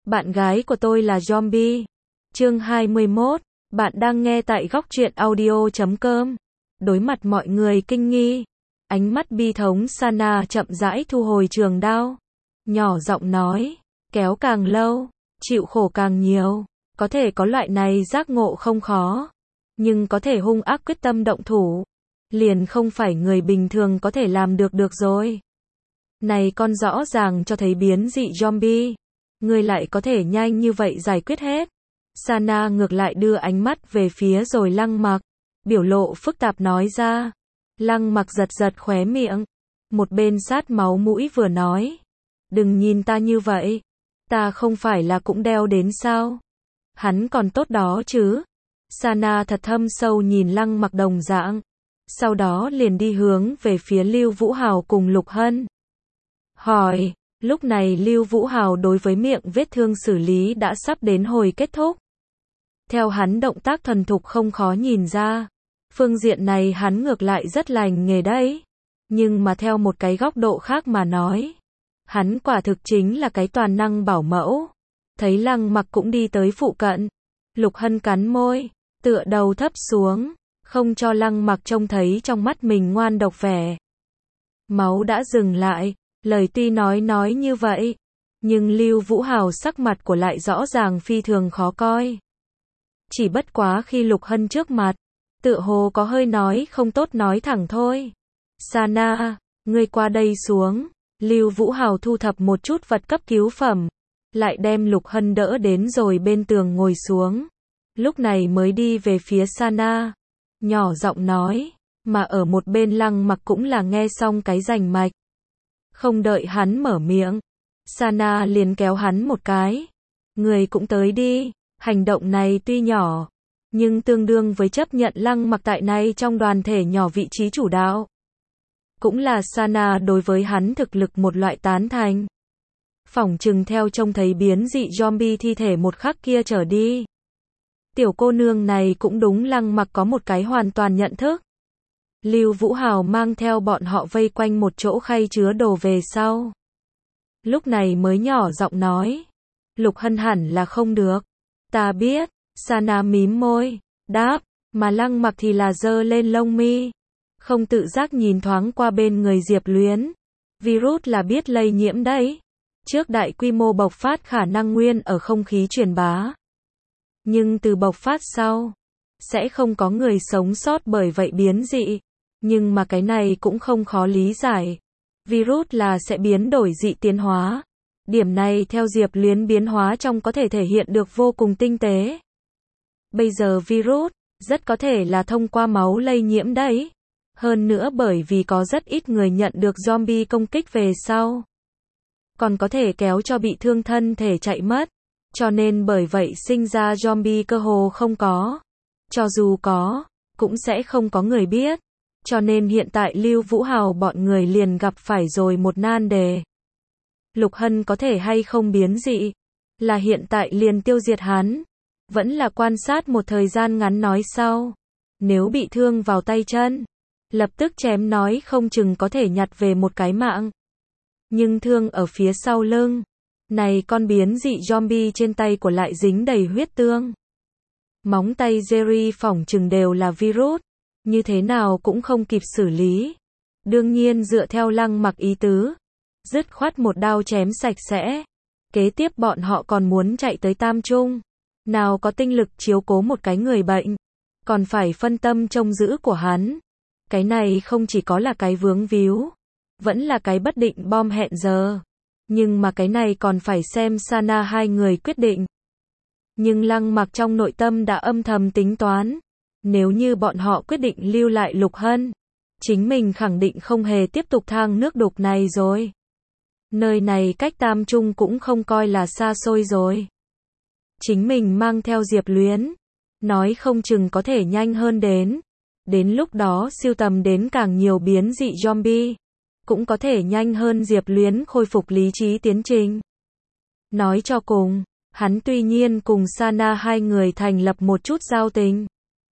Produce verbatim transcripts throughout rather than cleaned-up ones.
Bạn gái của tôi là zombie. Chương hai mươi mốt. Bạn đang nghe tại góc truyện audio chấm com. Đối mặt mọi người kinh nghi, ánh mắt bi thống Sana chậm rãi thu hồi trường đao. Nhỏ giọng nói, kéo càng lâu, chịu khổ càng nhiều. Có thể có loại này giác ngộ không khó. Nhưng có thể hung ác quyết tâm động thủ, liền không phải người bình thường có thể làm được được rồi. Này con rõ ràng cho thấy biến dị zombie. Ngươi lại có thể nhanh như vậy giải quyết hết. Sana ngược lại đưa ánh mắt về phía rồi Lăng Mặc. Biểu lộ phức tạp nói ra. Lăng Mặc giật giật khóe miệng. Một bên sát máu mũi vừa nói. Đừng nhìn ta như vậy. Ta không phải là cũng đeo đến sao? Hắn còn tốt đó chứ. Sana thật thâm sâu nhìn Lăng Mặc đồng dạng. Sau đó liền đi hướng về phía Lưu Vũ Hào cùng Lục Hân. Hỏi. Lúc này Lưu Vũ Hào đối với miệng vết thương xử lý đã sắp đến hồi kết thúc. Theo hắn động tác thuần thục không khó nhìn ra. Phương diện này hắn ngược lại rất lành nghề đấy. Nhưng mà theo một cái góc độ khác mà nói. Hắn quả thực chính là cái toàn năng bảo mẫu. Thấy Lăng Mặc cũng đi tới phụ cận. Lục Hân cắn môi, tựa đầu thấp xuống. Không cho Lăng Mặc trông thấy trong mắt mình ngoan độc vẻ. Máu đã dừng lại. Lời tuy nói nói như vậy, nhưng Lưu Vũ Hào sắc mặt của lại rõ ràng phi thường khó coi. Chỉ bất quá khi Lục Hân trước mặt, tựa hồ có hơi nói không tốt nói thẳng thôi. Sana, ngươi qua đây xuống. Lưu Vũ Hào thu thập một chút vật cấp cứu phẩm, lại đem Lục Hân đỡ đến rồi bên tường ngồi xuống. Lúc này mới đi về phía Sana, nhỏ giọng nói, mà ở một bên Lăng Mặc cũng là nghe xong cái rành mạch. Không đợi hắn mở miệng, Sana liền kéo hắn một cái. Người cũng tới đi. Hành động này tuy nhỏ, nhưng tương đương với chấp nhận Lăng Mặc tại này trong đoàn thể nhỏ vị trí chủ đạo. Cũng là Sana đối với hắn thực lực một loại tán thành. Phỏng chừng theo trông thấy biến dị zombie thi thể một khắc kia trở đi. Tiểu cô nương này cũng đúng Lăng Mặc có một cái hoàn toàn nhận thức. Lưu Vũ Hào mang theo bọn họ vây quanh một chỗ khay chứa đồ về sau. Lúc này mới nhỏ giọng nói. Lục Hân hẳn là không được. Ta biết. Sana mím môi, đáp, mà Lăng Mặc thì là giơ lên lông mi. Không tự giác nhìn thoáng qua bên người Diệp Luyến. Virus là biết lây nhiễm đấy. Trước đại quy mô bộc phát khả năng nguyên ở không khí truyền bá. Nhưng từ bộc phát sau, sẽ không có người sống sót bởi vậy biến dị. Nhưng mà cái này cũng không khó lý giải. Virus là sẽ biến đổi dị tiến hóa. Điểm này theo Diệp Luyến biến hóa trong có thể thể hiện được vô cùng tinh tế. Bây giờ virus, rất có thể là thông qua máu lây nhiễm đấy. Hơn nữa bởi vì có rất ít người nhận được zombie công kích về sau. Còn có thể kéo cho bị thương thân thể chạy mất. Cho nên bởi vậy sinh ra zombie cơ hồ không có. Cho dù có, cũng sẽ không có người biết. Cho nên hiện tại Lưu Vũ Hào bọn người liền gặp phải rồi một nan đề. Lục Hân có thể hay không biến dị? Là hiện tại liền tiêu diệt hắn? Vẫn là quan sát một thời gian ngắn nói sau? Nếu bị thương vào tay chân, lập tức chém nói không chừng có thể nhặt về một cái mạng. Nhưng thương ở phía sau lưng, này con biến dị zombie trên tay của lại dính đầy huyết tương. Móng tay Jerry phỏng chừng đều là virus. Như thế nào cũng không kịp xử lý. Đương nhiên dựa theo Lăng Mặc ý tứ, dứt khoát một đao chém sạch sẽ. Kế tiếp bọn họ còn muốn chạy tới Tam Trung. Nào có tinh lực chiếu cố một cái người bệnh, còn phải phân tâm trông giữ của hắn. Cái này không chỉ có là cái vướng víu, vẫn là cái bất định bom hẹn giờ. Nhưng mà cái này còn phải xem Sana hai người quyết định. Nhưng Lăng Mặc trong nội tâm đã âm thầm tính toán. Nếu như bọn họ quyết định lưu lại Lục Hân, chính mình khẳng định không hề tiếp tục thang nước đục này rồi. Nơi này cách Tam Trung cũng không coi là xa xôi rồi. Chính mình mang theo Diệp Luyến, nói không chừng có thể nhanh hơn đến. Đến lúc đó siêu tầm đến càng nhiều biến dị zombie, cũng có thể nhanh hơn Diệp Luyến khôi phục lý trí tiến trình. Nói cho cùng, hắn tuy nhiên cùng Sana hai người thành lập một chút giao tình.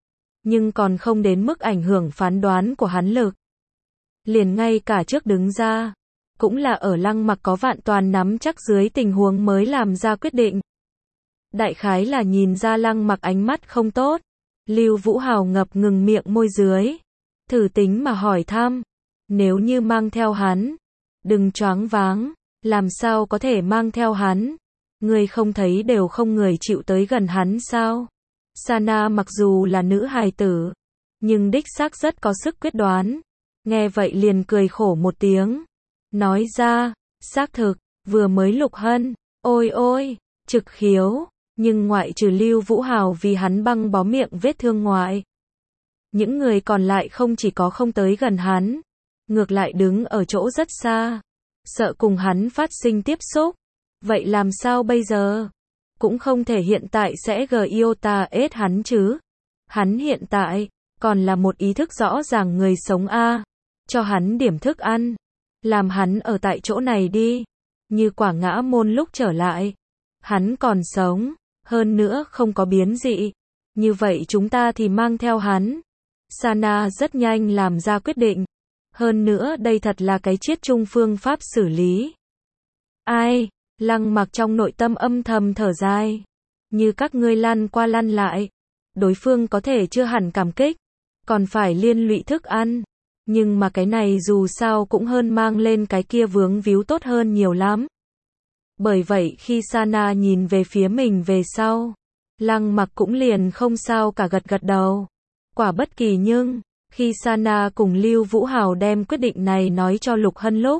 Nhưng còn không đến mức ảnh hưởng phán đoán của hắn lực. Liền ngay cả trước đứng ra, cũng là ở Lăng Mặc có vạn toàn nắm chắc dưới tình huống mới làm ra quyết định. Đại khái là nhìn ra Lăng Mặc ánh mắt không tốt, Lưu Vũ Hào ngập ngừng miệng môi dưới, thử tính mà hỏi thăm, nếu như mang theo hắn, đừng choáng váng, làm sao có thể mang theo hắn, ngươi không thấy đều không người chịu tới gần hắn sao? Sana mặc dù là nữ hài tử, nhưng đích xác rất có sức quyết đoán, nghe vậy liền cười khổ một tiếng, nói ra, xác thực, vừa mới Lục Hân, ôi ôi, trực khiếu, nhưng ngoại trừ Lưu Vũ Hào vì hắn băng bó miệng vết thương ngoại. Những người còn lại không chỉ có không tới gần hắn, ngược lại đứng ở chỗ rất xa, sợ cùng hắn phát sinh tiếp xúc. Vậy làm sao bây giờ? Cũng không thể hiện tại sẽ giota ết hắn chứ. Hắn hiện tại, còn là một ý thức rõ ràng người sống a, cho hắn điểm thức ăn, làm hắn ở tại chỗ này đi, như Quả Ngã Môn lúc trở lại, hắn còn sống, hơn nữa không có biến dị, như vậy chúng ta thì mang theo hắn. Sana rất nhanh làm ra quyết định, hơn nữa đây thật là cái chiết chung phương pháp xử lý. Ai? Lăng Mặc trong nội tâm âm thầm thở dài, như các ngươi lăn qua lăn lại, đối phương có thể chưa hẳn cảm kích, còn phải liên lụy thức ăn, nhưng mà cái này dù sao cũng hơn mang lên cái kia vướng víu tốt hơn nhiều lắm. Bởi vậy khi Sana nhìn về phía mình về sau, Lăng Mặc cũng liền không sao cả gật gật đầu. Quả bất kỳ nhưng, khi Sana cùng Lưu Vũ Hào đem quyết định này nói cho Lục Hân lúc,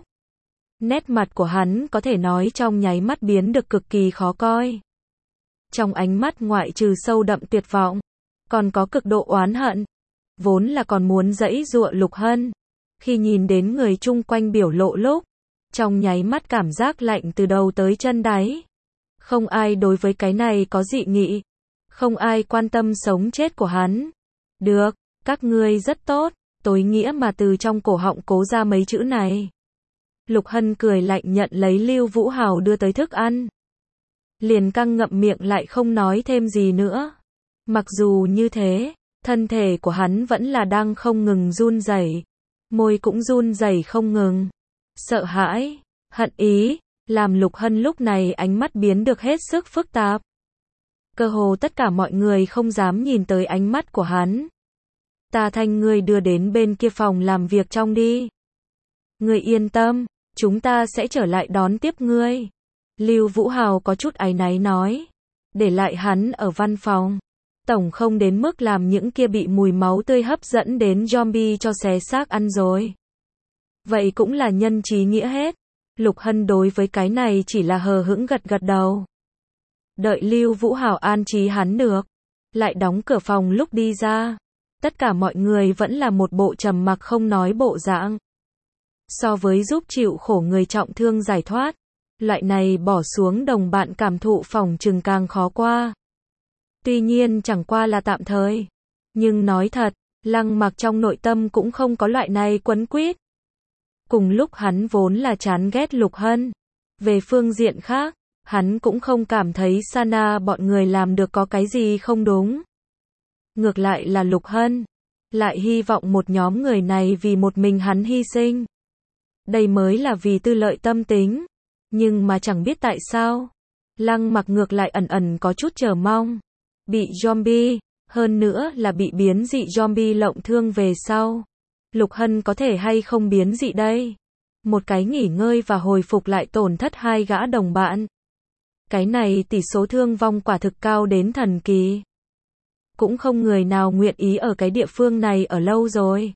nét mặt của hắn có thể nói trong nháy mắt biến được cực kỳ khó coi. Trong ánh mắt ngoại trừ sâu đậm tuyệt vọng, còn có cực độ oán hận. Vốn là còn muốn giãy giụa Lục Hân, khi nhìn đến người chung quanh biểu lộ lúc, trong nháy mắt cảm giác lạnh từ đầu tới chân đáy. Không ai đối với cái này có dị nghị, không ai quan tâm sống chết của hắn. Được, các ngươi rất tốt, tối nghĩa mà từ trong cổ họng cố ra mấy chữ này. Lục Hân cười lạnh nhận lấy Lưu Vũ Hào đưa tới thức ăn. Liền căng ngậm miệng lại không nói thêm gì nữa. Mặc dù như thế, thân thể của hắn vẫn là đang không ngừng run rẩy, môi cũng run rẩy không ngừng. Sợ hãi, hận ý, làm Lục Hân lúc này ánh mắt biến được hết sức phức tạp. Cơ hồ tất cả mọi người không dám nhìn tới ánh mắt của hắn. Ta thanh ngươi đưa đến bên kia phòng làm việc trong đi. Ngươi yên tâm, chúng ta sẽ trở lại đón tiếp ngươi. Lưu Vũ Hào có chút áy náy nói. Để lại hắn ở văn phòng. Tổng không đến mức làm những kia bị mùi máu tươi hấp dẫn đến zombie cho xé xác ăn rồi. Vậy cũng là nhân trí nghĩa hết. Lục Hân đối với cái này chỉ là hờ hững gật gật đầu. Đợi Lưu Vũ Hào an trí hắn được, lại đóng cửa phòng lúc đi ra. Tất cả mọi người vẫn là một bộ trầm mặc không nói bộ dạng. So với giúp chịu khổ người trọng thương giải thoát, loại này bỏ xuống đồng bạn cảm thụ phỏng chừng càng khó qua. Tuy nhiên chẳng qua là tạm thời. Nhưng nói thật, Lăng Mặc trong nội tâm cũng không có loại này quấn quýt. Cùng lúc hắn vốn là chán ghét Lục Hân. Về phương diện khác, hắn cũng không cảm thấy Sana bọn người làm được có cái gì không đúng. Ngược lại là Lục Hân, lại hy vọng một nhóm người này vì một mình hắn hy sinh. Đây mới là vì tư lợi tâm tính. Nhưng mà chẳng biết tại sao, Lăng Mặc ngược lại ẩn ẩn có chút chờ mong. Bị zombie, hơn nữa là bị biến dị zombie lộng thương về sau. Lục Hân có thể hay không biến dị đây? Một cái nghỉ ngơi và hồi phục lại tổn thất hai gã đồng bạn. Cái này tỷ số thương vong quả thực cao đến thần kỳ. Cũng không người nào nguyện ý ở cái địa phương này ở lâu rồi.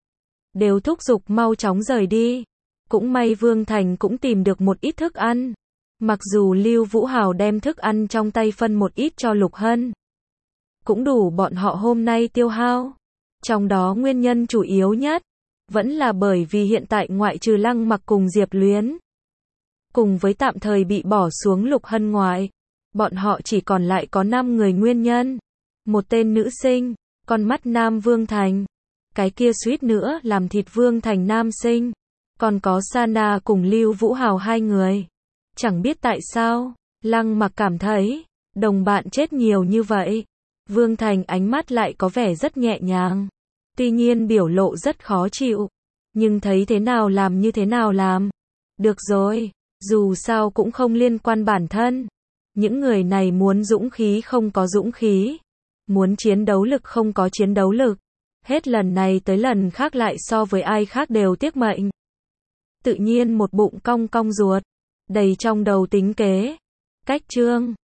Đều thúc giục mau chóng rời đi. Cũng may Vương Thành cũng tìm được một ít thức ăn. Mặc dù Lưu Vũ Hào đem thức ăn trong tay phân một ít cho Lục Hân, cũng đủ bọn họ hôm nay tiêu hao. Trong đó nguyên nhân chủ yếu nhất, vẫn là bởi vì hiện tại ngoại trừ Lăng Mặc cùng Diệp Luyến, cùng với tạm thời bị bỏ xuống Lục Hân ngoại, bọn họ chỉ còn lại có năm người nguyên nhân. Một tên nữ sinh, con mắt nam Vương Thành, cái kia suýt nữa làm thịt Vương Thành nam sinh, còn có Sana cùng Lưu Vũ Hào hai người. Chẳng biết tại sao, Lăng Mặc cảm thấy, đồng bạn chết nhiều như vậy. Vương Thành ánh mắt lại có vẻ rất nhẹ nhàng. Tuy nhiên biểu lộ rất khó chịu. Nhưng thấy thế nào làm như thế nào làm. Được rồi, dù sao cũng không liên quan bản thân. Những người này muốn dũng khí không có dũng khí, muốn chiến đấu lực không có chiến đấu lực. Hết lần này tới lần khác lại so với ai khác đều tiếc mệnh. Tự nhiên một bụng cong cong ruột, đầy trong đầu tính kế. Cách chương